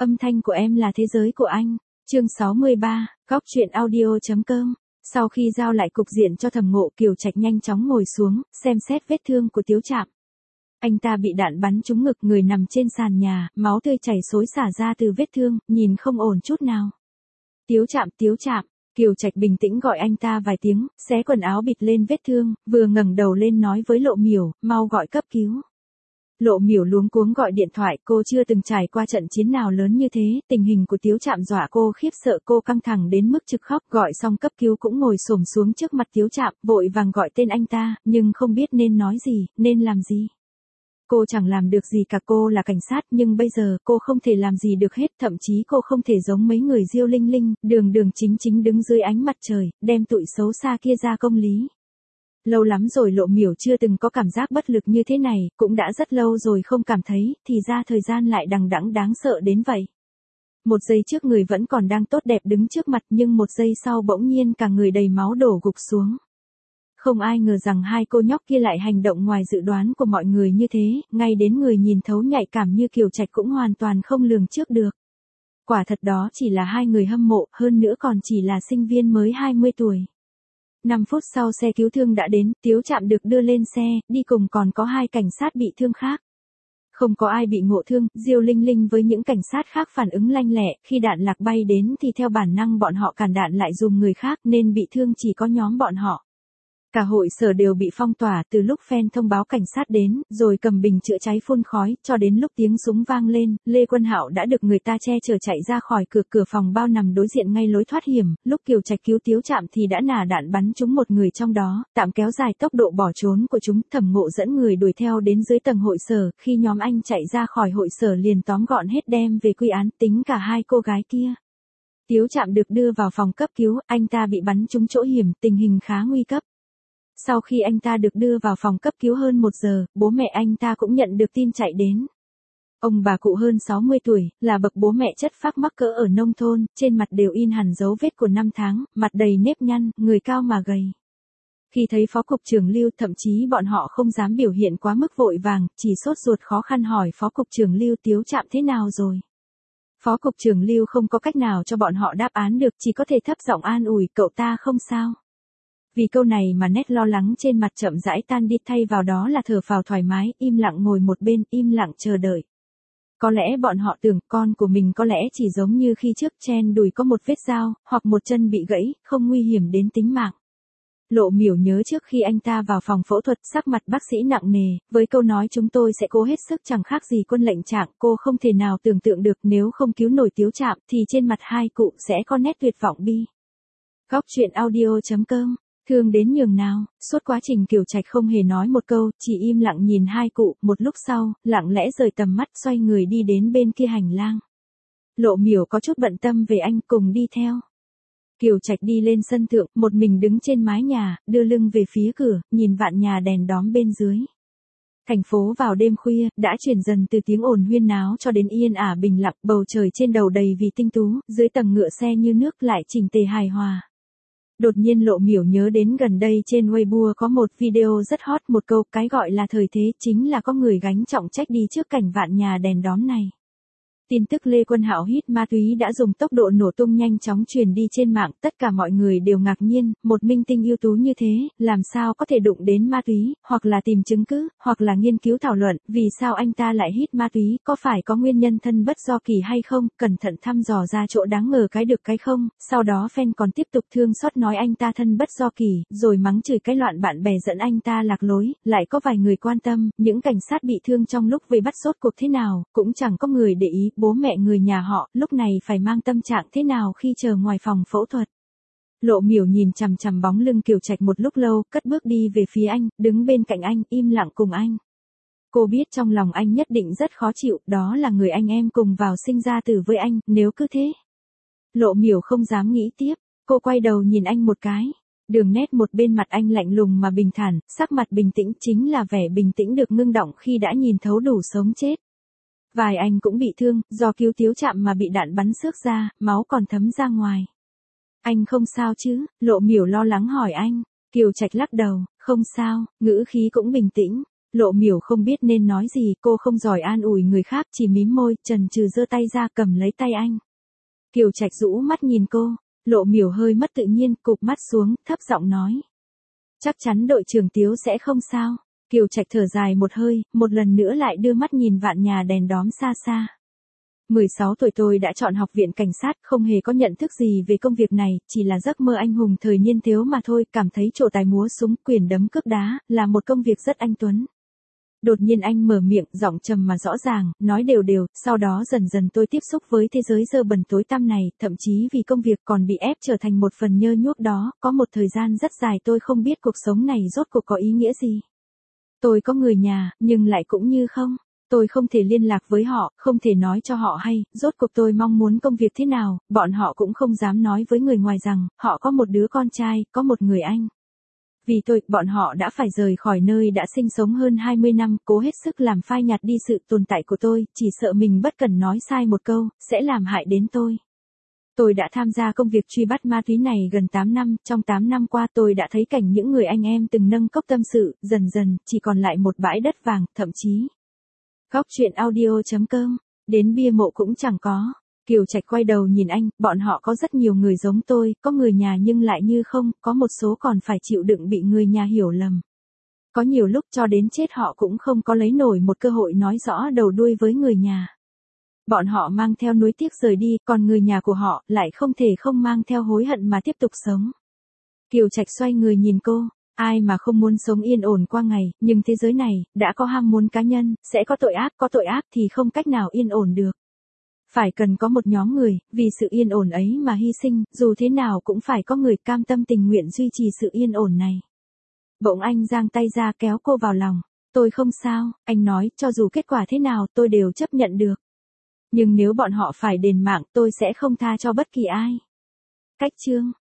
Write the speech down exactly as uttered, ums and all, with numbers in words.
Âm thanh của em là thế giới của anh. Chương sáu mươi ba, Góc truyện audio.com. Sau khi giao lại cục diện cho Thẩm Ngộ, Kiều Trạch nhanh chóng ngồi xuống, xem xét vết thương của Tiếu Trạm. Anh ta bị đạn bắn trúng ngực, người nằm trên sàn nhà, máu tươi chảy xối xả ra từ vết thương, nhìn không ổn chút nào. Tiếu Trạm, Tiếu Trạm. Kiều Trạch bình tĩnh gọi anh ta vài tiếng, xé quần áo bịt lên vết thương, vừa ngẩng đầu lên nói với Lộ Miểu, mau gọi cấp cứu. Lộ Miểu luống cuống gọi điện thoại, cô chưa từng trải qua trận chiến nào lớn như thế, tình hình của Tiếu Trạm dọa cô khiếp sợ, cô căng thẳng đến mức trực khóc, gọi xong cấp cứu cũng ngồi xổm xuống trước mặt Tiếu Trạm, vội vàng gọi tên anh ta, nhưng không biết nên nói gì, nên làm gì. Cô chẳng làm được gì cả, cô là cảnh sát nhưng bây giờ cô không thể làm gì được hết, thậm chí cô không thể giống mấy người Diêu Linh Linh, đường đường chính chính đứng dưới ánh mặt trời, đem tụi xấu xa kia ra công lý. Lâu lắm rồi Lộ Miểu chưa từng có cảm giác bất lực như thế này, cũng đã rất lâu rồi không cảm thấy, thì ra thời gian lại đằng đẵng đáng sợ đến vậy. Một giây trước người vẫn còn đang tốt đẹp đứng trước mặt, nhưng một giây sau bỗng nhiên cả người đầy máu đổ gục xuống. Không ai ngờ rằng hai cô nhóc kia lại hành động ngoài dự đoán của mọi người như thế, ngay đến người nhìn thấu nhạy cảm như Kiều Trạch cũng hoàn toàn không lường trước được. Quả thật đó chỉ là hai người hâm mộ, hơn nữa còn chỉ là sinh viên mới hai mươi tuổi. năm phút sau xe cứu thương đã đến, Tiếu Trạm được đưa lên xe, đi cùng còn có hai cảnh sát bị thương khác. Không có ai bị ngộ thương, Diêu Linh Linh với những cảnh sát khác phản ứng lanh lẹ, khi đạn lạc bay đến thì theo bản năng bọn họ cản đạn lại dùm người khác nên bị thương chỉ có nhóm bọn họ. Cả hội sở đều bị phong tỏa, từ lúc fan thông báo cảnh sát đến, rồi cầm bình chữa cháy phun khói, cho đến lúc tiếng súng vang lên, Lê Quân Hạo đã được người ta che chở chạy ra khỏi cửa cửa phòng bao nằm đối diện ngay lối thoát hiểm, lúc Kiều Trạch cứu Tiếu Trạm thì đã nả đạn bắn trúng một người trong đó, tạm kéo dài tốc độ bỏ trốn của chúng. Thẩm Ngộ dẫn người đuổi theo đến dưới tầng hội sở, khi nhóm anh chạy ra khỏi hội sở liền tóm gọn hết đem về quy án, tính cả hai cô gái kia. Tiếu Trạm được đưa vào phòng cấp cứu, anh ta bị bắn trúng chỗ hiểm, tình hình khá nguy cấp. Sau khi anh ta được đưa vào phòng cấp cứu hơn một giờ, bố mẹ anh ta cũng nhận được tin chạy đến. Ông bà cụ hơn sáu mươi tuổi, là bậc bố mẹ chất phác mắc cỡ ở nông thôn, trên mặt đều in hẳn dấu vết của năm tháng, mặt đầy nếp nhăn, người cao mà gầy. Khi thấy Phó Cục trưởng Lưu, thậm chí bọn họ không dám biểu hiện quá mức vội vàng, chỉ sốt ruột khó khăn hỏi Phó Cục trưởng Lưu Tiếu Trạm thế nào rồi. Phó Cục trưởng Lưu không có cách nào cho bọn họ đáp án được, chỉ có thể thấp giọng an ủi, cậu ta không sao. Vì câu này mà nét lo lắng trên mặt chậm rãi tan đi, thay vào đó là thở phào thoải mái, im lặng ngồi một bên, im lặng chờ đợi. Có lẽ bọn họ tưởng con của mình có lẽ chỉ giống như khi trước, trên đùi có một vết dao, hoặc một chân bị gãy, không nguy hiểm đến tính mạng. Lộ Miểu nhớ trước khi anh ta vào phòng phẫu thuật, sắc mặt bác sĩ nặng nề, với câu nói chúng tôi sẽ cố hết sức chẳng khác gì quân lệnh trạng, cô không thể nào tưởng tượng được nếu không cứu nổi Tiếu Trạm thì trên mặt hai cụ sẽ có nét tuyệt vọng bi. Góc truyện audio.com. Thương đến nhường nào, suốt quá trình Kiều Trạch không hề nói một câu, chỉ im lặng nhìn hai cụ, một lúc sau, lặng lẽ rời tầm mắt, xoay người đi đến bên kia hành lang. Lộ Miểu có chút bận tâm về anh, cùng đi theo. Kiều Trạch đi lên sân thượng, một mình đứng trên mái nhà, đưa lưng về phía cửa, nhìn vạn nhà đèn đóm bên dưới. Thành phố vào đêm khuya, đã chuyển dần từ tiếng ồn huyên náo cho đến yên ả bình lặng, bầu trời trên đầu đầy vì tinh tú, dưới tầng ngựa xe như nước lại chỉnh tề hài hòa. Đột nhiên Lộ Miểu nhớ đến gần đây trên Weibo có một video rất hot, một câu, cái gọi là thời thế chính là có người gánh trọng trách đi trước cảnh vạn nhà đèn đóm này. Tin tức Lê Quân Hạo hít ma túy đã dùng tốc độ nổ tung nhanh chóng truyền đi trên mạng, tất cả mọi người đều ngạc nhiên, một minh tinh ưu tú như thế, làm sao có thể đụng đến ma túy, hoặc là tìm chứng cứ, hoặc là nghiên cứu thảo luận, vì sao anh ta lại hít ma túy, có phải có nguyên nhân thân bất do kỳ hay không, cẩn thận thăm dò ra chỗ đáng ngờ cái được cái không, sau đó fan còn tiếp tục thương xót nói anh ta thân bất do kỳ, rồi mắng chửi cái loạn bạn bè dẫn anh ta lạc lối, lại có vài người quan tâm, những cảnh sát bị thương trong lúc vây bắt rốt cuộc thế nào, cũng chẳng có người để ý. Bố mẹ người nhà họ, lúc này phải mang tâm trạng thế nào khi chờ ngoài phòng phẫu thuật. Lộ Miểu nhìn chằm chằm bóng lưng Kiều Trạch một lúc lâu, cất bước đi về phía anh, đứng bên cạnh anh, im lặng cùng anh. Cô biết trong lòng anh nhất định rất khó chịu, đó là người anh em cùng vào sinh ra tử với anh, nếu cứ thế. Lộ Miểu không dám nghĩ tiếp, cô quay đầu nhìn anh một cái. Đường nét một bên mặt anh lạnh lùng mà bình thản, sắc mặt bình tĩnh chính là vẻ bình tĩnh được ngưng động khi đã nhìn thấu đủ sống chết. Vài anh cũng bị thương, do cứu Tiếu Trạm mà bị đạn bắn xước ra, máu còn thấm ra ngoài. Anh không sao chứ? Lộ Miểu lo lắng hỏi anh. Kiều Trạch lắc đầu, không sao, ngữ khí cũng bình tĩnh. Lộ Miểu không biết nên nói gì, cô không giỏi an ủi người khác, chỉ mím môi, chần chừ giơ tay ra cầm lấy tay anh. Kiều Trạch rũ mắt nhìn cô, Lộ Miểu hơi mất tự nhiên, cụp mắt xuống, thấp giọng nói. Chắc chắn đội trưởng Tiếu sẽ không sao. Kiều Trạch thở dài một hơi, một lần nữa lại đưa mắt nhìn vạn nhà đèn đóm xa xa. mười sáu tuổi tôi đã chọn học viện cảnh sát, không hề có nhận thức gì về công việc này, chỉ là giấc mơ anh hùng thời niên thiếu mà thôi, cảm thấy trổ tài múa súng, quyền đấm cước đá, là một công việc rất anh tuấn. Đột nhiên anh mở miệng, giọng trầm mà rõ ràng, nói đều đều, sau đó dần dần tôi tiếp xúc với thế giới dơ bẩn tối tăm này, thậm chí vì công việc còn bị ép trở thành một phần nhơ nhuốc đó, có một thời gian rất dài tôi không biết cuộc sống này rốt cuộc có ý nghĩa gì. Tôi có người nhà, nhưng lại cũng như không. Tôi không thể liên lạc với họ, không thể nói cho họ hay, rốt cuộc tôi mong muốn công việc thế nào, bọn họ cũng không dám nói với người ngoài rằng, họ có một đứa con trai, có một người anh. Vì tôi, bọn họ đã phải rời khỏi nơi đã sinh sống hơn hai mươi năm, cố hết sức làm phai nhạt đi sự tồn tại của tôi, chỉ sợ mình bất cần nói sai một câu, sẽ làm hại đến tôi. Tôi đã tham gia công việc truy bắt ma túy này gần tám năm, trong tám năm qua tôi đã thấy cảnh những người anh em từng nâng cốc tâm sự, dần dần, chỉ còn lại một bãi đất vàng, thậm chí. Góc truyện audio chấm com, đến bia mộ cũng chẳng có. Kiều Trạch quay đầu nhìn anh, bọn họ có rất nhiều người giống tôi, có người nhà nhưng lại như không, có một số còn phải chịu đựng bị người nhà hiểu lầm. Có nhiều lúc cho đến chết họ cũng không có lấy nổi một cơ hội nói rõ đầu đuôi với người nhà. Bọn họ mang theo nuối tiếc rời đi, còn người nhà của họ lại không thể không mang theo hối hận mà tiếp tục sống. Kiều Trạch xoay người nhìn cô, ai mà không muốn sống yên ổn qua ngày, nhưng thế giới này, đã có ham muốn cá nhân, sẽ có tội ác, có tội ác thì không cách nào yên ổn được. Phải cần có một nhóm người, vì sự yên ổn ấy mà hy sinh, dù thế nào cũng phải có người cam tâm tình nguyện duy trì sự yên ổn này. Bỗng anh giang tay ra kéo cô vào lòng. Tôi không sao, anh nói, cho dù kết quả thế nào tôi đều chấp nhận được. Nhưng nếu bọn họ phải đền mạng tôi sẽ không tha cho bất kỳ ai. Cách chương.